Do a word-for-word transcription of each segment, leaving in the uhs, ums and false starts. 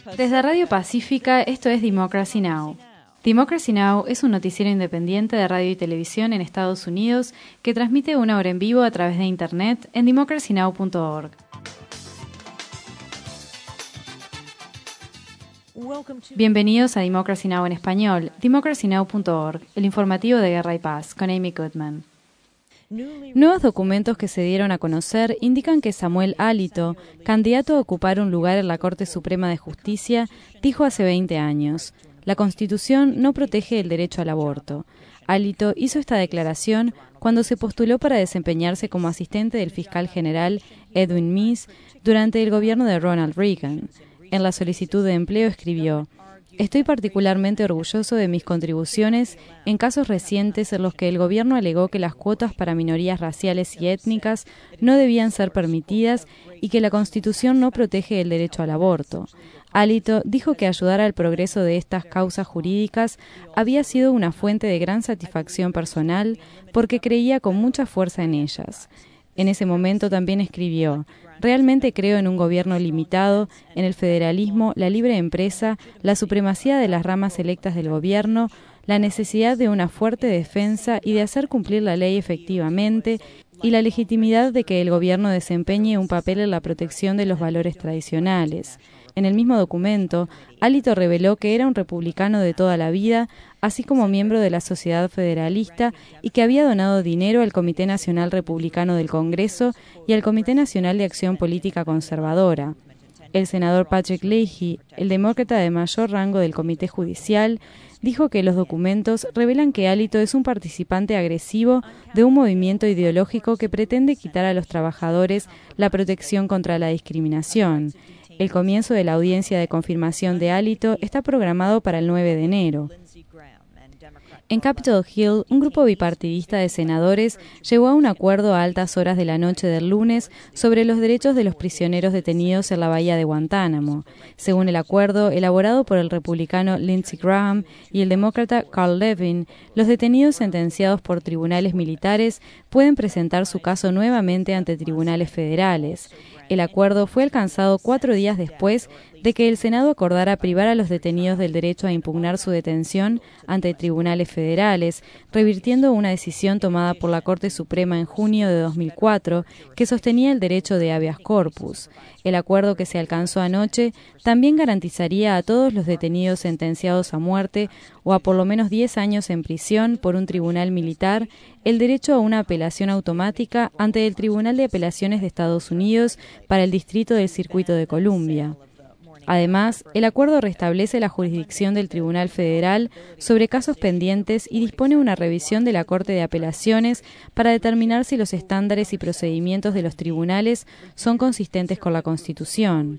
Desde Radio Pacífica, esto es Democracy Now! Democracy Now! Es un noticiero independiente de radio y televisión en Estados Unidos que transmite una hora en vivo a través de Internet en democracy now punto org. Bienvenidos a Democracy Now! En español, democracy now punto org, el informativo de Guerra y Paz, con Amy Goodman. Nuevos documentos que se dieron a conocer indican que Samuel Alito, candidato a ocupar un lugar en la Corte Suprema de Justicia, dijo hace veinte años: la Constitución no protege el derecho al aborto. Alito hizo esta declaración cuando se postuló para desempeñarse como asistente del fiscal general Edwin Meese durante el gobierno de Ronald Reagan. En la solicitud de empleo escribió: estoy particularmente orgulloso de mis contribuciones en casos recientes en los que el gobierno alegó que las cuotas para minorías raciales y étnicas no debían ser permitidas y que la Constitución no protege el derecho al aborto. Alito dijo que ayudar al progreso de estas causas jurídicas había sido una fuente de gran satisfacción personal porque creía con mucha fuerza en ellas. En ese momento también escribió: realmente creo en un gobierno limitado, en el federalismo, la libre empresa, la supremacía de las ramas electas del gobierno, la necesidad de una fuerte defensa y de hacer cumplir la ley efectivamente, y la legitimidad de que el gobierno desempeñe un papel en la protección de los valores tradicionales. En el mismo documento, Alito reveló que era un republicano de toda la vida, así como miembro de la Sociedad Federalista, y que había donado dinero al Comité Nacional Republicano del Congreso y al Comité Nacional de Acción Política Conservadora. El senador Patrick Leahy, el demócrata de mayor rango del Comité Judicial, dijo que los documentos revelan que Alito es un participante agresivo de un movimiento ideológico que pretende quitar a los trabajadores la protección contra la discriminación. El comienzo de la audiencia de confirmación de Alito está programado para el nueve de enero. En Capitol Hill, un grupo bipartidista de senadores llegó a un acuerdo a altas horas de la noche del lunes sobre los derechos de los prisioneros detenidos en la bahía de Guantánamo. Según el acuerdo, elaborado por el republicano Lindsey Graham y el demócrata Carl Levin, los detenidos sentenciados por tribunales militares pueden presentar su caso nuevamente ante tribunales federales. El acuerdo fue alcanzado cuatro días después de que el Senado acordara privar a los detenidos del derecho a impugnar su detención ante tribunales federales, revirtiendo una decisión tomada por la Corte Suprema en junio de dos mil cuatro que sostenía el derecho de habeas corpus. El acuerdo que se alcanzó anoche también garantizaría a todos los detenidos sentenciados a muerte o a por lo menos diez años en prisión por un tribunal militar el derecho a una apelación automática ante el Tribunal de Apelaciones de Estados Unidos para el Distrito del Circuito de Columbia. Además, el acuerdo restablece la jurisdicción del Tribunal Federal sobre casos pendientes y dispone una revisión de la Corte de Apelaciones para determinar si los estándares y procedimientos de los tribunales son consistentes con la Constitución.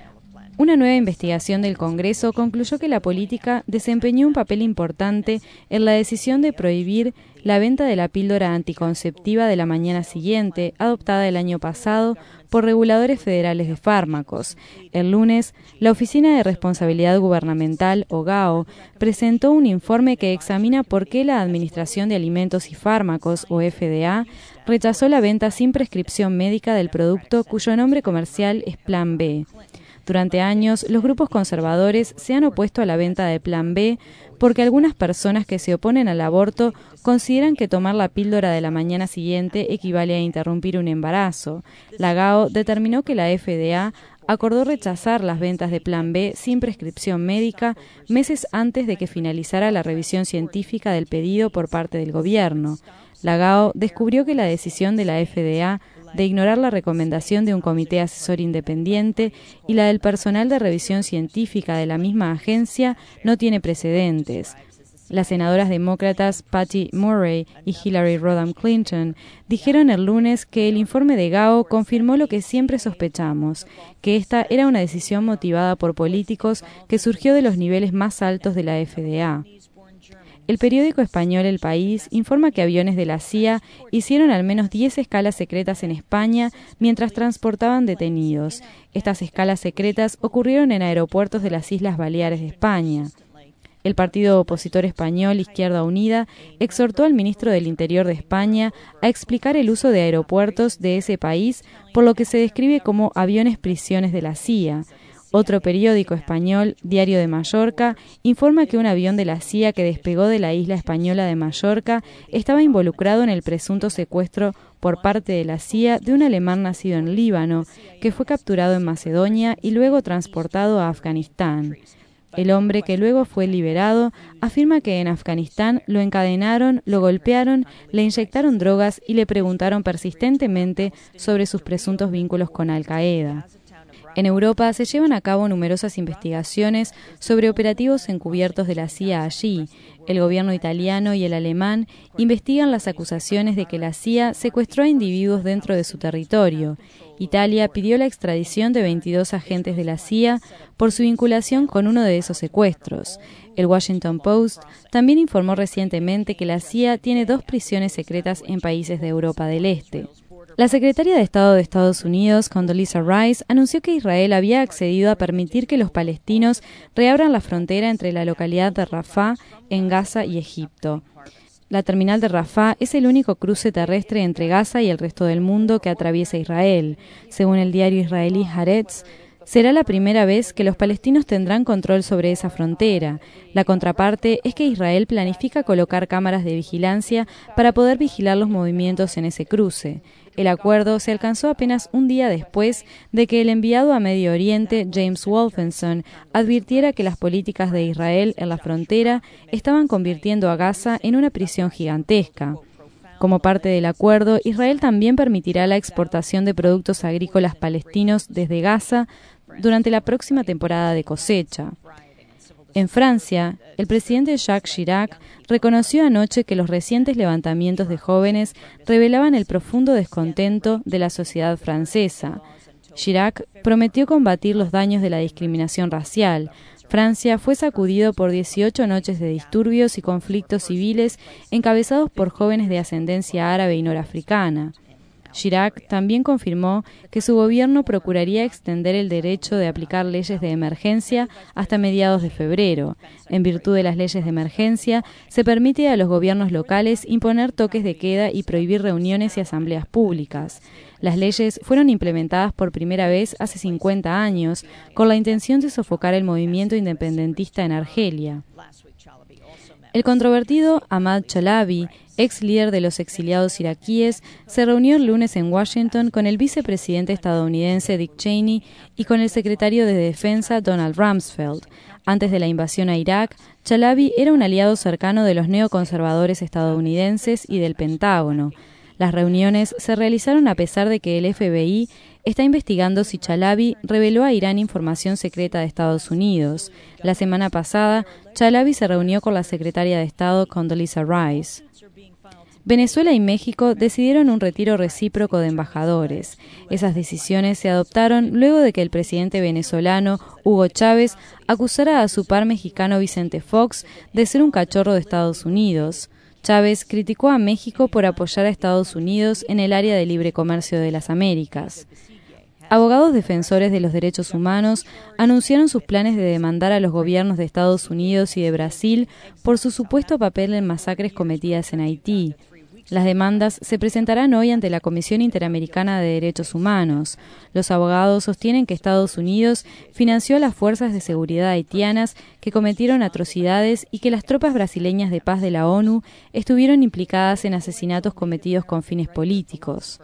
Una nueva investigación del Congreso concluyó que la política desempeñó un papel importante en la decisión de prohibir la venta de la píldora anticonceptiva de la mañana siguiente, adoptada el año pasado por reguladores federales de fármacos. El lunes, la Oficina de Responsabilidad Gubernamental, o G A O, presentó un informe que examina por qué la Administración de Alimentos y Fármacos, o F D A, rechazó la venta sin prescripción médica del producto cuyo nombre comercial es Plan B. Durante años, los grupos conservadores se han opuesto a la venta de Plan B porque algunas personas que se oponen al aborto consideran que tomar la píldora de la mañana siguiente equivale a interrumpir un embarazo. La G A O determinó que la F D A acordó rechazar las ventas de Plan B sin prescripción médica meses antes de que finalizara la revisión científica del pedido por parte del gobierno. La G A O descubrió que la decisión de la F D A de ignorar la recomendación de un comité asesor independiente y la del personal de revisión científica de la misma agencia no tiene precedentes. Las senadoras demócratas Patty Murray y Hillary Rodham Clinton dijeron el lunes que el informe de G A O confirmó lo que siempre sospechamos, que esta era una decisión motivada por políticos que surgió de los niveles más altos de la F D A. El periódico español El País informa que aviones de la C I A hicieron al menos diez escalas secretas en España mientras transportaban detenidos. Estas escalas secretas ocurrieron en aeropuertos de las Islas Baleares de España. El partido opositor español Izquierda Unida exhortó al ministro del Interior de España a explicar el uso de aeropuertos de ese país por lo que se describe como aviones prisiones de la C I A. Otro periódico español, Diario de Mallorca, informa que un avión de la C I A que despegó de la isla española de Mallorca estaba involucrado en el presunto secuestro por parte de la C I A de un alemán nacido en Líbano, que fue capturado en Macedonia y luego transportado a Afganistán. El hombre, que luego fue liberado, afirma que en Afganistán lo encadenaron, lo golpearon, le inyectaron drogas y le preguntaron persistentemente sobre sus presuntos vínculos con Al-Qaeda. En Europa se llevan a cabo numerosas investigaciones sobre operativos encubiertos de la C I A allí. El gobierno italiano y el alemán investigan las acusaciones de que la C I A secuestró a individuos dentro de su territorio. Italia pidió la extradición de veintidós agentes de la C I A por su vinculación con uno de esos secuestros. El Washington Post también informó recientemente que la C I A tiene dos prisiones secretas en países de Europa del Este. La secretaria de Estado de Estados Unidos, Condoleezza Rice, anunció que Israel había accedido a permitir que los palestinos reabran la frontera entre la localidad de Rafah, en Gaza, y Egipto. La terminal de Rafah es el único cruce terrestre entre Gaza y el resto del mundo que atraviesa Israel. Según el diario israelí Haaretz, será la primera vez que los palestinos tendrán control sobre esa frontera. La contraparte es que Israel planifica colocar cámaras de vigilancia para poder vigilar los movimientos en ese cruce. El acuerdo se alcanzó apenas un día después de que el enviado a Medio Oriente, James Wolfenson, advirtiera que las políticas de Israel en la frontera estaban convirtiendo a Gaza en una prisión gigantesca. Como parte del acuerdo, Israel también permitirá la exportación de productos agrícolas palestinos desde Gaza durante la próxima temporada de cosecha. En Francia, el presidente Jacques Chirac reconoció anoche que los recientes levantamientos de jóvenes revelaban el profundo descontento de la sociedad francesa. Chirac prometió combatir los daños de la discriminación racial. Francia fue sacudido por dieciocho noches de disturbios y conflictos civiles encabezados por jóvenes de ascendencia árabe y norafricana. Chirac también confirmó que su gobierno procuraría extender el derecho de aplicar leyes de emergencia hasta mediados de febrero. En virtud de las leyes de emergencia, se permite a los gobiernos locales imponer toques de queda y prohibir reuniones y asambleas públicas. Las leyes fueron implementadas por primera vez hace cincuenta años, con la intención de sofocar el movimiento independentista en Argelia. El controvertido Ahmad Chalabi, ex líder de los exiliados iraquíes, se reunió el lunes en Washington con el vicepresidente estadounidense Dick Cheney y con el secretario de Defensa Donald Rumsfeld. Antes de la invasión a Irak, Chalabi era un aliado cercano de los neoconservadores estadounidenses y del Pentágono. Las reuniones se realizaron a pesar de que el F B I está investigando si Chalabi reveló a Irán información secreta de Estados Unidos. La semana pasada, Chalabi se reunió con la secretaria de Estado Condoleezza Rice. Venezuela y México decidieron un retiro recíproco de embajadores. Esas decisiones se adoptaron luego de que el presidente venezolano, Hugo Chávez, acusara a su par mexicano Vicente Fox de ser un cachorro de Estados Unidos. Chávez criticó a México por apoyar a Estados Unidos en el área de libre comercio de las Américas. Abogados defensores de los derechos humanos anunciaron sus planes de demandar a los gobiernos de Estados Unidos y de Brasil por su supuesto papel en masacres cometidas en Haití. Las demandas se presentarán hoy ante la Comisión Interamericana de Derechos Humanos. Los abogados sostienen que Estados Unidos financió a las fuerzas de seguridad haitianas que cometieron atrocidades y que las tropas brasileñas de paz de la ONU estuvieron implicadas en asesinatos cometidos con fines políticos.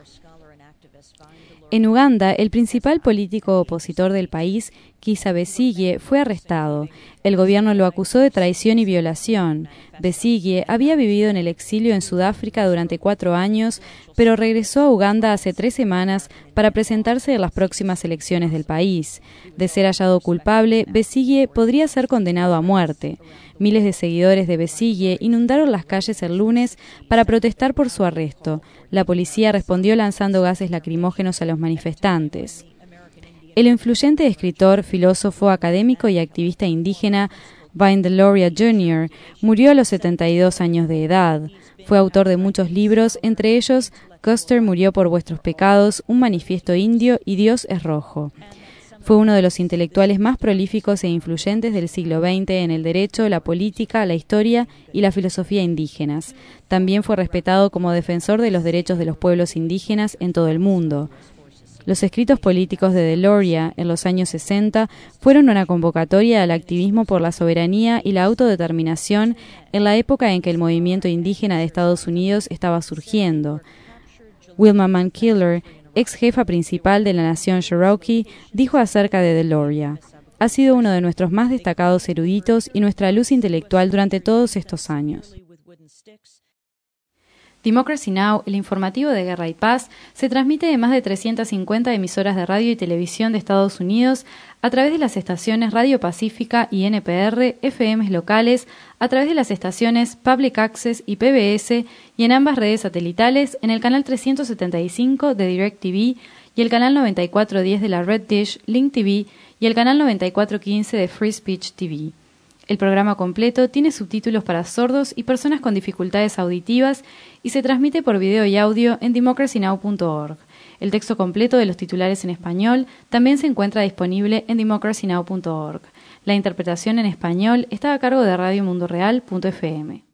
En Uganda, el principal político opositor del país, Kizza Besigye, fue arrestado. El gobierno lo acusó de traición y violación. Besigye había vivido en el exilio en Sudáfrica durante cuatro años, pero regresó a Uganda hace tres semanas para presentarse en las próximas elecciones del país. De ser hallado culpable, Besigye podría ser condenado a muerte. Miles de seguidores de Besigye inundaron las calles el lunes para protestar por su arresto. La policía respondió lanzando gases lacrimógenos a los manifestantes. El influyente escritor, filósofo, académico y activista indígena Vine Deloria junior murió a los setenta y dos años de edad. Fue autor de muchos libros, entre ellos Custer murió por vuestros pecados, un manifiesto indio y Dios es rojo. Fue uno de los intelectuales más prolíficos e influyentes del siglo veinte en el derecho, la política, la historia y la filosofía indígenas. También fue respetado como defensor de los derechos de los pueblos indígenas en todo el mundo. Los escritos políticos de Deloria en los años sesenta fueron una convocatoria al activismo por la soberanía y la autodeterminación en la época en que el movimiento indígena de Estados Unidos estaba surgiendo. Wilma Mankiller, ex jefa principal de la nación Cherokee, dijo acerca de Deloria: ha sido uno de nuestros más destacados eruditos y nuestra luz intelectual durante todos estos años. Democracy Now!, el informativo de Guerra y Paz, se transmite de más de trescientas cincuenta emisoras de radio y televisión de Estados Unidos a través de las estaciones Radio Pacífica y N P R, F Ms locales, a través de las estaciones Public Access y P B S y en ambas redes satelitales en el canal trescientos setenta y cinco de DirecTV y el canal noventa y cuatro diez de la Red Dish, Link T V y el canal noventa y cuatro quince de Free Speech T V. El programa completo tiene subtítulos para sordos y personas con dificultades auditivas y se transmite por video y audio en democracy now punto org. El texto completo de los titulares en español también se encuentra disponible en democracy now punto org. La interpretación en español está a cargo de radio mundo real punto f m.